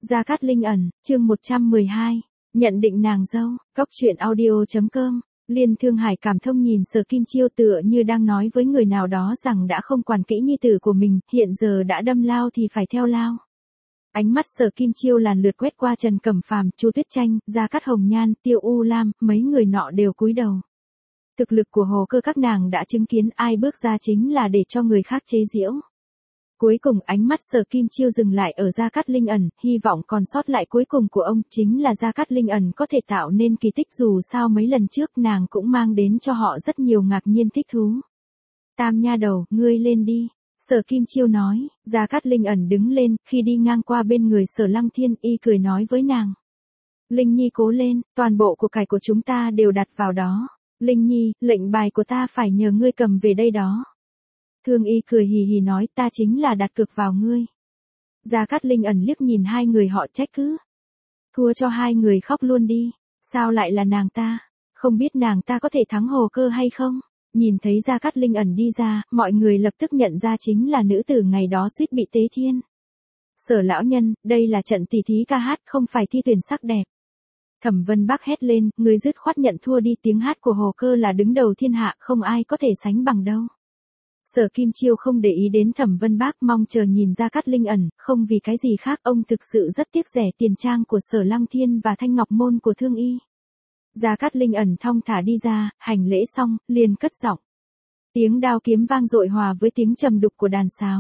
Gia Cát Linh ẩn, chương 112, nhận định nàng dâu, Cóc truyện audio.com. Liên Thương Hải cảm thông nhìn Sở Kim Chiêu tựa như đang nói với người nào đó rằng đã không quản kỹ nhi tử của mình, hiện giờ đã đâm lao thì phải theo lao. Ánh mắt Sở Kim Chiêu làn lượt quét qua Trần Cẩm Phàm, Chu Tuyết Tranh, Gia Cát Hồng Nhan, Tiêu U Lam, mấy người nọ đều cúi đầu. Thực lực của Hồ Cơ các nàng đã chứng kiến, ai bước ra chính là để cho người khác chế giễu. Cuối cùng ánh mắt Sở Kim Chiêu dừng lại ở Gia Cát Linh ẩn, hy vọng còn sót lại cuối cùng của ông chính là Gia Cát Linh ẩn có thể tạo nên kỳ tích, dù sao mấy lần trước nàng cũng mang đến cho họ rất nhiều ngạc nhiên thích thú. Tam nha đầu, ngươi lên đi. Sở Kim Chiêu nói. Gia Cát Linh ẩn đứng lên, khi đi ngang qua bên người Sở Lăng Thiên, y cười nói với nàng. Linh Nhi cố lên, toàn bộ của cải của chúng ta đều đặt vào đó. Linh Nhi, lệnh bài của ta phải nhờ ngươi cầm về đây đó. Thương y cười hì hì nói, ta chính là đặt cược vào ngươi. Gia Cát Linh ẩn liếc nhìn hai người họ trách cứ. Thua cho hai người khóc luôn đi, sao lại là nàng ta, không biết nàng ta có thể thắng Hồ Cơ hay không? Nhìn thấy Gia Cát Linh ẩn đi ra, mọi người lập tức nhận ra chính là nữ tử ngày đó suýt bị tế thiên. Sở lão nhân, đây là trận tỷ thí ca hát, không phải thi tuyển sắc đẹp. Thẩm Vân Bắc hét lên, người dứt khoát nhận thua đi, tiếng hát của Hồ Cơ là đứng đầu thiên hạ, không ai có thể sánh bằng đâu. Sở Kim Chiêu không để ý đến Thẩm Vân Bắc, mong chờ nhìn Gia Cát Linh ẩn, không vì cái gì khác, ông thực sự rất tiếc rẻ tiền trang của Sở Lăng Thiên và Thanh Ngọc Môn của Thương Y. Gia Cát Linh ẩn thong thả đi ra, hành lễ xong, liền cất giọng. Tiếng đao kiếm vang dội hòa với tiếng trầm đục của đàn sáo.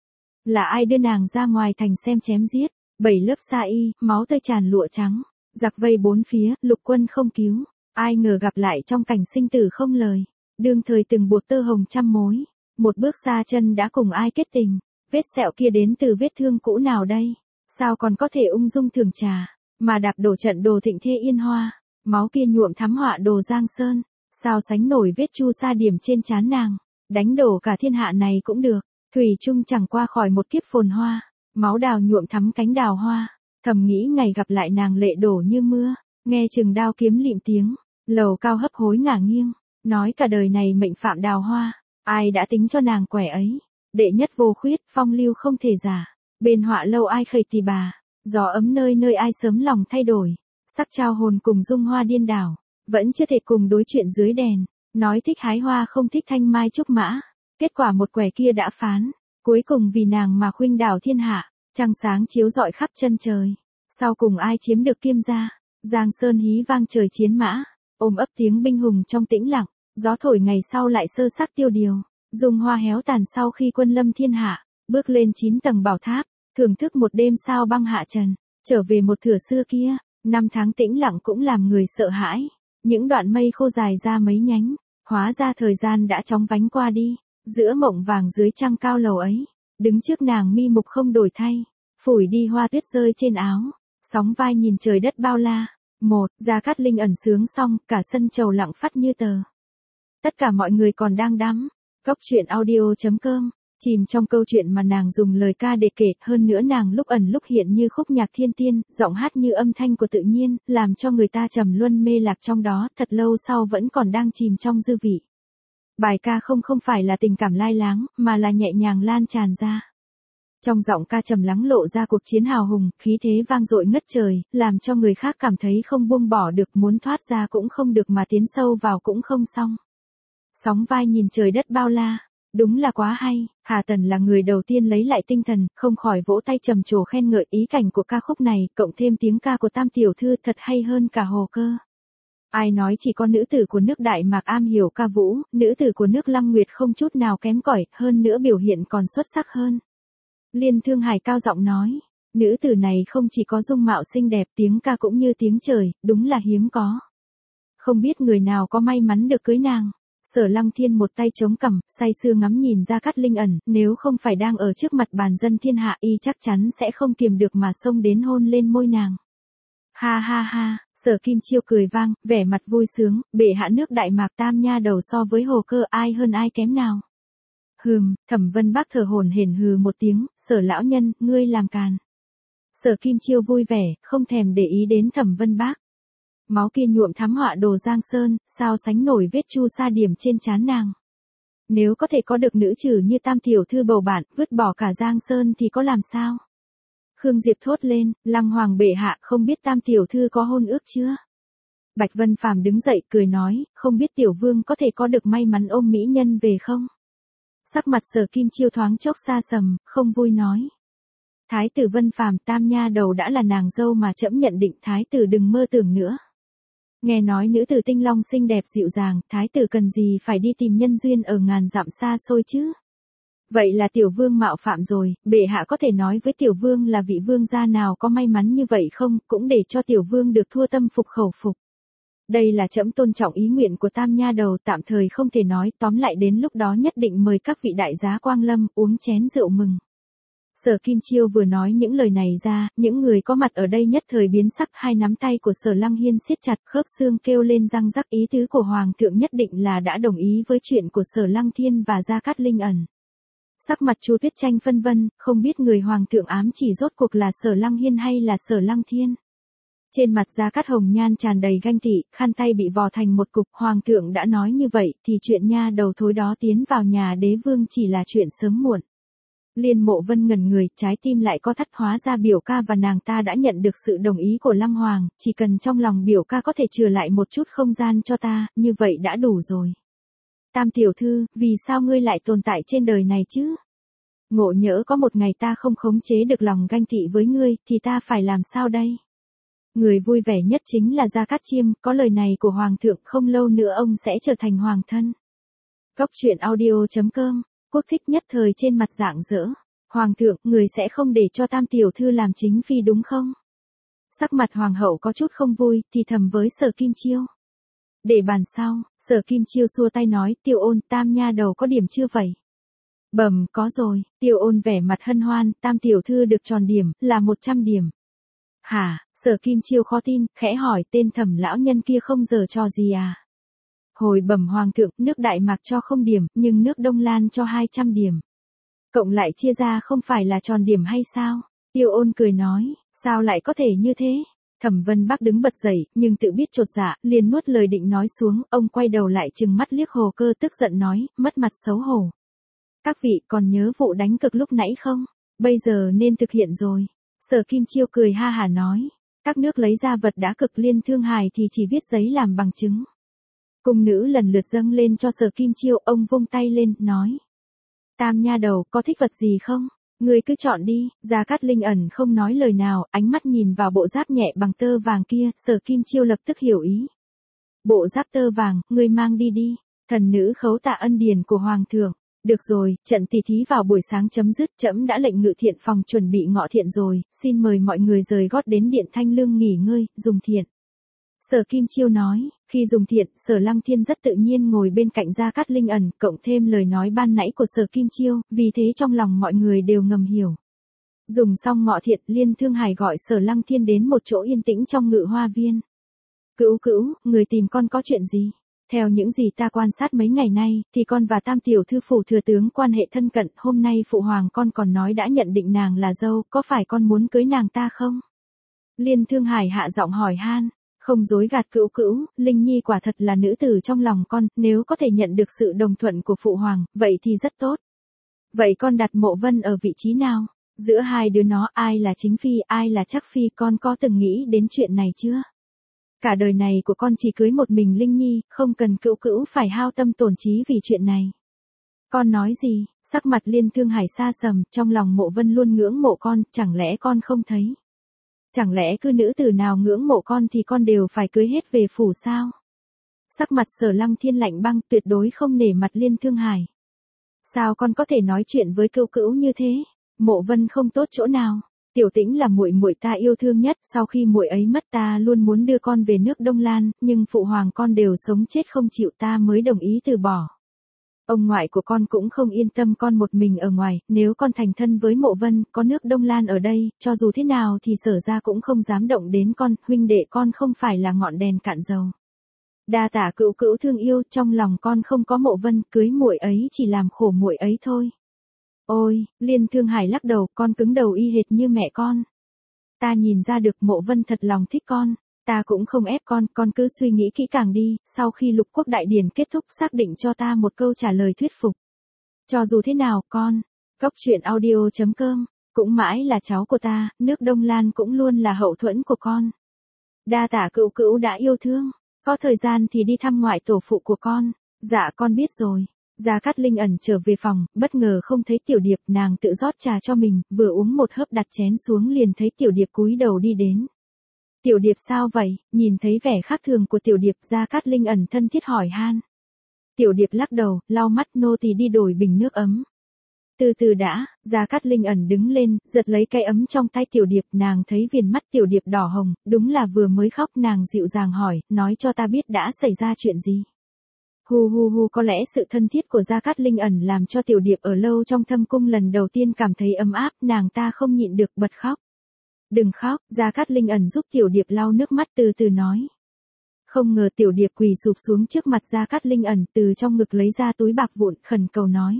Là ai đưa nàng ra ngoài thành xem chém giết? 7 lớp sa y, máu tươi tràn lụa trắng, giặc vây bốn phía, lục quân không cứu. Ai ngờ gặp lại trong cảnh sinh tử không lời. Đương thời từng buộc tơ hồng trăm mối. Một bước xa chân đã cùng ai kết tình. Vết sẹo kia đến từ vết thương cũ nào đây? Sao còn có thể ung dung thường trà, mà đạp đổ trận đồ thịnh thê yên hoa? Máu kia nhuộm thắm họa đồ Giang Sơn, sao sánh nổi vết chu sa điểm trên trán nàng? Đánh đổ cả thiên hạ này cũng được, thủy chung chẳng qua khỏi một kiếp phồn hoa. Máu đào nhuộm thắm cánh đào hoa, thầm nghĩ ngày gặp lại nàng lệ đổ như mưa. Nghe chừng đao kiếm lịm tiếng, lầu cao hấp hối ngả nghiêng, nói cả đời này mệnh phạm đào hoa. Ai đã tính cho nàng quẻ ấy? Đệ nhất vô khuyết, phong lưu không thể giả. Bên họa lâu ai khởi tỳ bà, gió ấm nơi nơi ai sớm lòng thay đổi. Sắc trao hồn cùng dung hoa điên đảo, vẫn chưa thể cùng đối chuyện dưới đèn. Nói thích hái hoa không thích thanh mai trúc mã. Kết quả một quẻ kia đã phán, cuối cùng vì nàng mà khuynh đảo thiên hạ. Trăng sáng chiếu rọi khắp chân trời. Sau cùng ai chiếm được Kiêm gia? Giang Sơn hí vang trời chiến mã, ôm ấp tiếng binh hùng trong tĩnh lặng. Gió thổi ngày sau lại sơ sắc tiêu điều, dung hoa héo tàn sau khi quân lâm thiên hạ, bước lên 9 tầng bảo tháp, thưởng thức một đêm sao băng hạ trần, trở về một thửa xưa kia, năm tháng tĩnh lặng cũng làm người sợ hãi, những đoạn mây khô dài ra mấy nhánh, hóa ra thời gian đã chóng vánh qua đi, giữa mộng vàng dưới trăng cao lầu ấy, đứng trước nàng mi mục không đổi thay, phủi đi hoa tuyết rơi trên áo, sóng vai nhìn trời đất bao la. Gia Cát Linh ẩn sướng xong, cả sân trầu lặng phắt như tờ. Tất cả mọi người còn đang đắm. Cóc truyện audio.com, chìm trong câu chuyện mà nàng dùng lời ca để kể, hơn nữa nàng lúc ẩn lúc hiện như khúc nhạc thiên tiên, giọng hát như âm thanh của tự nhiên, làm cho người ta trầm luân mê lạc trong đó, thật lâu sau vẫn còn đang chìm trong dư vị. Bài ca không phải là tình cảm lai láng, mà là nhẹ nhàng lan tràn ra. Trong giọng ca trầm lắng lộ ra cuộc chiến hào hùng, khí thế vang dội ngất trời, làm cho người khác cảm thấy không buông bỏ được, muốn thoát ra cũng không được mà tiến sâu vào cũng không xong. Sóng vai nhìn trời đất bao la, đúng là quá hay. Hà Tần là người đầu tiên lấy lại tinh thần, không khỏi vỗ tay trầm trồ khen ngợi ý cảnh của ca khúc này, cộng thêm tiếng ca của Tam tiểu thư thật hay hơn cả Hồ Cơ. Ai nói chỉ có nữ tử của nước Đại Mạc am hiểu ca vũ, nữ tử của nước Lăng Nguyệt không chút nào kém cỏi, hơn nữa biểu hiện còn xuất sắc hơn. Liên Thương Hải cao giọng nói, nữ tử này không chỉ có dung mạo xinh đẹp, tiếng ca cũng như tiếng trời, đúng là hiếm có. Không biết người nào có may mắn được cưới nàng. Sở Lăng Thiên một tay chống cằm, say sưa ngắm nhìn Gia Cát Linh ẩn, nếu không phải đang ở trước mặt bàn dân thiên hạ, y chắc chắn sẽ không kiềm được mà xông đến hôn lên môi nàng. Ha ha ha, Sở Kim Chiêu cười vang, vẻ mặt vui sướng, bệ hạ nước Đại Mạc Tam nha đầu so với Hồ Cơ ai hơn ai kém nào. Thẩm Vân Bắc thở hổn hển hừ một tiếng, Sở lão nhân, ngươi làm càn. Sở Kim Chiêu vui vẻ, không thèm để ý đến Thẩm Vân Bắc. Máu kia nhuộm thắm họa đồ Giang Sơn, sao sánh nổi vết chu sa điểm trên trán nàng. Nếu có thể có được nữ trừ như Tam tiểu thư bầu bạn, vứt bỏ cả Giang Sơn thì có làm sao? Khương Diệp thốt lên, Lăng Hoàng bệ hạ không biết tam tiểu thư có hôn ước chưa? Bạch Vân Phàm đứng dậy cười nói, không biết tiểu vương có thể có được may mắn ôm mỹ nhân về không? Sắc mặt Sở Kim Chiêu thoáng chốc xa sầm, không vui nói. Thái tử Vân Phàm, tam nha đầu đã là nàng dâu mà trẫm nhận định, thái tử đừng mơ tưởng nữa. Nghe nói nữ tử Tinh Long xinh đẹp dịu dàng, thái tử cần gì phải đi tìm nhân duyên ở ngàn dặm xa xôi chứ? Vậy là tiểu vương mạo phạm rồi, bệ hạ có thể nói với tiểu vương là vị vương gia nào có may mắn như vậy không, cũng để cho tiểu vương được thua tâm phục khẩu phục. Đây là trẫm tôn trọng ý nguyện của tam nha đầu, tạm thời không thể nói, tóm lại đến lúc đó nhất định mời các vị đại giá quang lâm, uống chén rượu mừng. Sở Kim Chiêu vừa nói những lời này ra, những người có mặt ở đây nhất thời biến sắc, hai nắm tay của Sở Lăng Hiên siết chặt, khớp xương kêu lên răng rắc, ý tứ của Hoàng thượng nhất định là đã đồng ý với chuyện của Sở Lăng Thiên và Gia Cát Linh ẩn. Sắc mặt Chu Tuyết Tranh phân vân, không biết người Hoàng thượng ám chỉ rốt cuộc là Sở Lăng Hiên hay là Sở Lăng Thiên. Trên mặt Gia Cát Hồng Nhan tràn đầy ganh tị, khăn tay bị vò thành một cục, Hoàng thượng đã nói như vậy, thì chuyện nha đầu thối đó tiến vào nhà đế vương chỉ là chuyện sớm muộn. Liên Mộ Vân ngẩn người, trái tim lại có thắt, hóa ra biểu ca và nàng ta đã nhận được sự đồng ý của Lăng Hoàng, chỉ cần trong lòng biểu ca có thể chừa lại một chút không gian cho ta, như vậy đã đủ rồi. Tam tiểu thư, vì sao ngươi lại tồn tại trên đời này chứ? Ngộ nhỡ có một ngày ta không khống chế được lòng ganh tị với ngươi, thì ta phải làm sao đây? Người vui vẻ nhất chính là Gia Cát Chiêm, có lời này của Hoàng thượng không lâu nữa ông sẽ trở thành hoàng thân. Cốc truyện audio.com, Quốc thích nhất thời trên mặt rạng rỡ. Hoàng thượng, người sẽ không để cho tam tiểu thư làm chính phi đúng không? Sắc mặt hoàng hậu có chút không vui, thì thầm với Sở Kim Chiêu. Để bàn sau, Sở Kim Chiêu xua tay nói, Tiêu Ôn, tam nha đầu có điểm chưa vậy? Bẩm, có rồi. Tiêu Ôn vẻ mặt hân hoan, tam tiểu thư được tròn điểm, là 100 điểm. Hả? Sở Kim Chiêu khó tin, khẽ hỏi, tên Thẩm lão nhân kia không giở trò gì à? Hồi bẩm Hoàng thượng, nước Đại Mạc cho 0 điểm, nhưng nước Đông Lan cho 200 điểm. Cộng lại chia ra không phải là tròn điểm hay sao? Tiêu Ôn cười nói, sao lại có thể như thế? Thẩm Vân Bắc đứng bật dậy, nhưng tự biết chột dạ, liền nuốt lời định nói xuống, ông quay đầu lại trừng mắt liếc Hồ Cơ tức giận nói, mất mặt xấu hổ. Các vị còn nhớ vụ đánh cực lúc nãy không? Bây giờ nên thực hiện rồi. Sở Kim Chiêu cười ha hả nói, các nước lấy ra vật đá cực, Liên Thương Hải thì chỉ viết giấy làm bằng chứng. Cung nữ lần lượt dâng lên cho Sở Kim Chiêu, ông vung tay lên, nói. Tam nha đầu, có thích vật gì không? Ngươi cứ chọn đi. Gia Cát Linh ẩn không nói lời nào, ánh mắt nhìn vào bộ giáp nhẹ bằng tơ vàng kia, Sở Kim Chiêu lập tức hiểu ý. Bộ giáp tơ vàng, ngươi mang đi đi. Thần nữ khấu tạ ân điển của Hoàng thượng. Được rồi, trận tỷ thí vào buổi sáng chấm dứt, trẫm đã lệnh Ngự Thiện phòng chuẩn bị ngọ thiện rồi, xin mời mọi người rời gót đến Điện Thanh Lương nghỉ ngơi, dùng thiện. Sở Kim Chiêu nói, khi dùng thiện, Sở Lăng Thiên rất tự nhiên ngồi bên cạnh Gia Cát Linh ẩn, cộng thêm lời nói ban nãy của Sở Kim Chiêu, vì thế trong lòng mọi người đều ngầm hiểu. Dùng xong ngọ thiện, Liên Thương Hải gọi Sở Lăng Thiên đến một chỗ yên tĩnh trong Ngự Hoa Viên. Cữu cữu, người tìm con có chuyện gì? Theo những gì ta quan sát mấy ngày nay, thì con và tam tiểu thư phủ thừa tướng quan hệ thân cận, hôm nay phụ hoàng con còn nói đã nhận định nàng là dâu, có phải con muốn cưới nàng ta không? Liên Thương Hải hạ giọng hỏi han, không dối gạt cữu cữu, Linh Nhi quả thật là nữ tử trong lòng con, nếu có thể nhận được sự đồng thuận của phụ hoàng, vậy thì rất tốt. Vậy con đặt Mộ Vân ở vị trí nào? Giữa hai đứa nó ai là chính phi, ai là chắc phi, con có từng nghĩ đến chuyện này chưa? Cả đời này của con chỉ cưới một mình Linh Nhi, không cần cữu cữu phải hao tâm tổn trí vì chuyện này. Con nói gì? Sắc mặt Liên Thương Hải xa sầm, trong lòng Mộ Vân luôn ngưỡng mộ con, chẳng lẽ con không thấy? Chẳng lẽ cứ nữ tử nào ngưỡng mộ con thì con đều phải cưới hết về phủ sao? Sắc mặt Sở Lăng Thiên lạnh băng, tuyệt đối không nể mặt Liên Thương Hải. Sao con có thể nói chuyện với cữu cữu như thế? Mộ Vân không tốt chỗ nào? Tiểu Tĩnh là muội muội ta yêu thương nhất, sau khi muội ấy mất ta luôn muốn đưa con về nước Đông Lan, nhưng phụ hoàng con đều sống chết không chịu, ta mới đồng ý từ bỏ. Ông ngoại của con cũng không yên tâm con một mình ở ngoài, nếu con thành thân với Mộ Vân, có nước Đông Lan ở đây, cho dù thế nào thì Sở gia cũng không dám động đến con, huynh đệ con không phải là ngọn đèn cạn dầu. Đa tả cữu cữu thương yêu, trong lòng con không có Mộ Vân, cưới muội ấy chỉ làm khổ muội ấy thôi. Ôi, Liên Thương Hải lắc đầu, con cứng đầu y hệt như mẹ con. Ta nhìn ra được Mộ Vân thật lòng thích con, ta cũng không ép con cứ suy nghĩ kỹ càng đi, sau khi Lục Quốc đại điển kết thúc xác định cho ta một câu trả lời thuyết phục. Cho dù thế nào, con. Cốc truyện audio.com cũng mãi là cháu của ta, nước Đông Lan cũng luôn là hậu thuẫn của con. Đa tạ cữu cữu đã yêu thương, có thời gian thì đi thăm ngoại tổ phụ của con. Dạ con biết rồi. Gia Cát Linh ẩn trở về phòng, bất ngờ không thấy Tiểu Điệp, nàng tự rót trà cho mình, vừa uống một hớp đặt chén xuống liền thấy Tiểu Điệp cúi đầu đi đến. Tiểu Điệp sao vậy? Nhìn thấy vẻ khác thường của Tiểu Điệp, Gia Cát Linh ẩn thân thiết hỏi han. Tiểu Điệp lắc đầu, lau mắt, nô tỳ đi đổi bình nước ấm. Từ từ đã, Gia Cát Linh ẩn đứng lên, giật lấy cái ấm trong tay Tiểu Điệp, nàng thấy viền mắt Tiểu Điệp đỏ hồng, đúng là vừa mới khóc, nàng dịu dàng hỏi, nói cho ta biết đã xảy ra chuyện gì. Hu hu hu, có lẽ sự thân thiết của Gia Cát Linh ẩn làm cho Tiểu Điệp ở lâu trong thâm cung lần đầu tiên cảm thấy ấm áp, nàng ta không nhịn được bật khóc. Đừng khóc, Gia Cát Linh ẩn giúp Tiểu Điệp lau nước mắt từ từ nói. Không ngờ Tiểu Điệp quỳ sụp xuống trước mặt Gia Cát Linh ẩn, từ trong ngực lấy ra túi bạc vụn, khẩn cầu nói.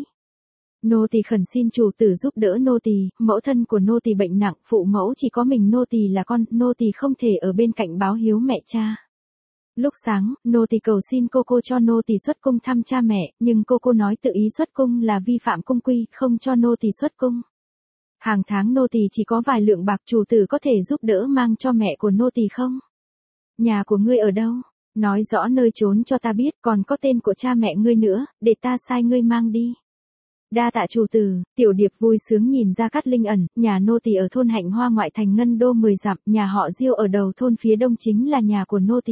Nô tỳ khẩn xin chủ tử giúp đỡ nô tỳ, mẫu thân của nô tỳ bệnh nặng, phụ mẫu chỉ có mình nô tỳ là con, nô tỳ không thể ở bên cạnh báo hiếu mẹ cha. Lúc sáng, nô tỳ cầu xin cô cho nô tỳ xuất cung thăm cha mẹ, nhưng cô nói tự ý xuất cung là vi phạm cung quy, không cho nô tỳ xuất cung. Hàng tháng nô tỳ chỉ có vài lượng bạc, chủ tử có thể giúp đỡ mang cho mẹ của nô tỳ không? Nhà của ngươi ở đâu? Nói rõ nơi trốn cho ta biết, còn có tên của cha mẹ ngươi nữa, để ta sai ngươi mang đi. Đa tạ chủ tử. Tiểu Điệp vui sướng nhìn Gia Cát Linh ẩn, nhà nô tỳ ở thôn Hạnh Hoa ngoại thành Ngân Đô 10 dặm, nhà họ Diêu ở đầu thôn phía đông chính là nhà của nô tỳ.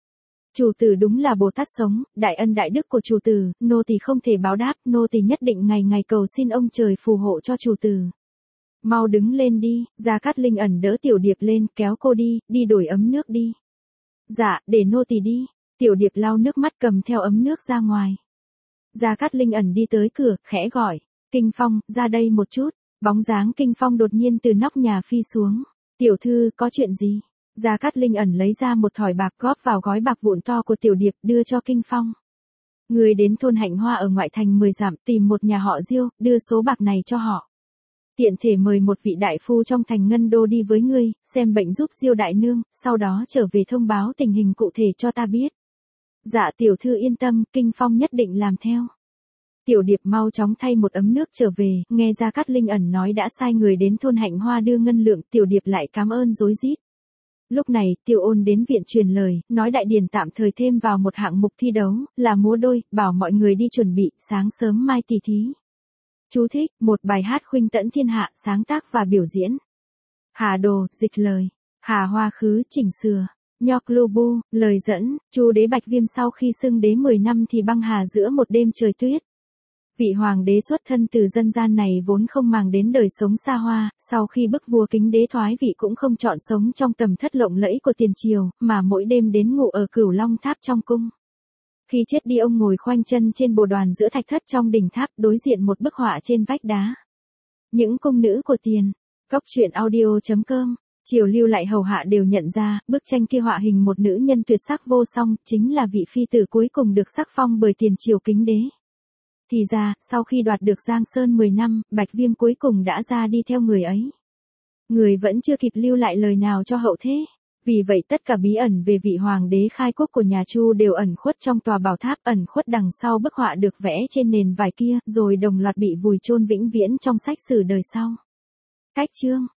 Chủ tử đúng là Bồ Tát sống, đại ân đại đức của chủ tử, nô tỳ không thể báo đáp, nô tỳ nhất định ngày ngày cầu xin ông trời phù hộ cho chủ tử. Mau đứng lên đi, Gia Cát Linh ẩn đỡ Tiểu Điệp lên, kéo cô đi đổi ấm nước đi. Dạ, để nô tỳ đi. Tiểu Điệp lau nước mắt cầm theo ấm nước ra ngoài. Gia Cát Linh ẩn đi tới cửa, khẽ gọi. Kinh Phong, ra đây một chút. Bóng dáng Kinh Phong đột nhiên từ nóc nhà phi xuống. Tiểu thư, có chuyện gì? Gia Cát Linh ẩn lấy ra một thỏi bạc góp vào gói bạc vụn to của Tiểu Điệp, đưa cho Kinh Phong. Người đến thôn Hạnh Hoa ở ngoại thành 10 dặm, tìm một nhà họ Diêu, đưa số bạc này cho họ. Tiện thể mời một vị đại phu trong thành Ngân Đô đi với ngươi, xem bệnh giúp Diêu đại nương, sau đó trở về thông báo tình hình cụ thể cho ta biết. Dạ tiểu thư yên tâm, Kinh Phong nhất định làm theo. Tiểu Điệp mau chóng thay một ấm nước trở về, nghe Gia Cát Linh ẩn nói đã sai người đến thôn Hạnh Hoa đưa ngân lượng, Tiểu Điệp lại cảm ơn rối rít. Lúc này, Tiêu Ôn đến viện truyền lời, nói đại điển tạm thời thêm vào một hạng mục thi đấu, là múa đôi, bảo mọi người đi chuẩn bị, sáng sớm mai tỷ thí. Chú thích, một bài hát khuynh tẫn thiên hạ, sáng tác và biểu diễn. Hà Đồ, dịch lời. Hà Hoa Khứ, chỉnh sửa. Nhok Lubu, lời dẫn, Chu đế Bạch Viêm sau khi xưng đế 10 năm thì băng hà giữa một đêm trời tuyết. Vị hoàng đế xuất thân từ dân gian này vốn không màng đến đời sống xa hoa, sau khi bức vua Kính đế thoái vị cũng không chọn sống trong tầm thất lộng lẫy của tiền triều, mà mỗi đêm đến ngủ ở Cửu Long Tháp trong cung. Khi chết đi ông ngồi khoanh chân trên bồ đoàn giữa thạch thất trong đỉnh tháp, đối diện một bức họa trên vách đá. Những cung nữ của tiền. Góc truyện audio.com. Triều lưu lại hầu hạ đều nhận ra, bức tranh kia họa hình một nữ nhân tuyệt sắc vô song, chính là vị phi tử cuối cùng được sắc phong bởi tiền triều Kính đế. Thì ra, sau khi đoạt được Giang Sơn 10 năm, Bạch Viêm cuối cùng đã ra đi theo người ấy. Người vẫn chưa kịp lưu lại lời nào cho hậu thế. Vì vậy tất cả bí ẩn về vị hoàng đế khai quốc của nhà Chu đều ẩn khuất trong tòa bảo tháp, ẩn khuất đằng sau bức họa được vẽ trên nền vải kia, rồi đồng loạt bị vùi chôn vĩnh viễn trong sách sử đời sau. Cách chương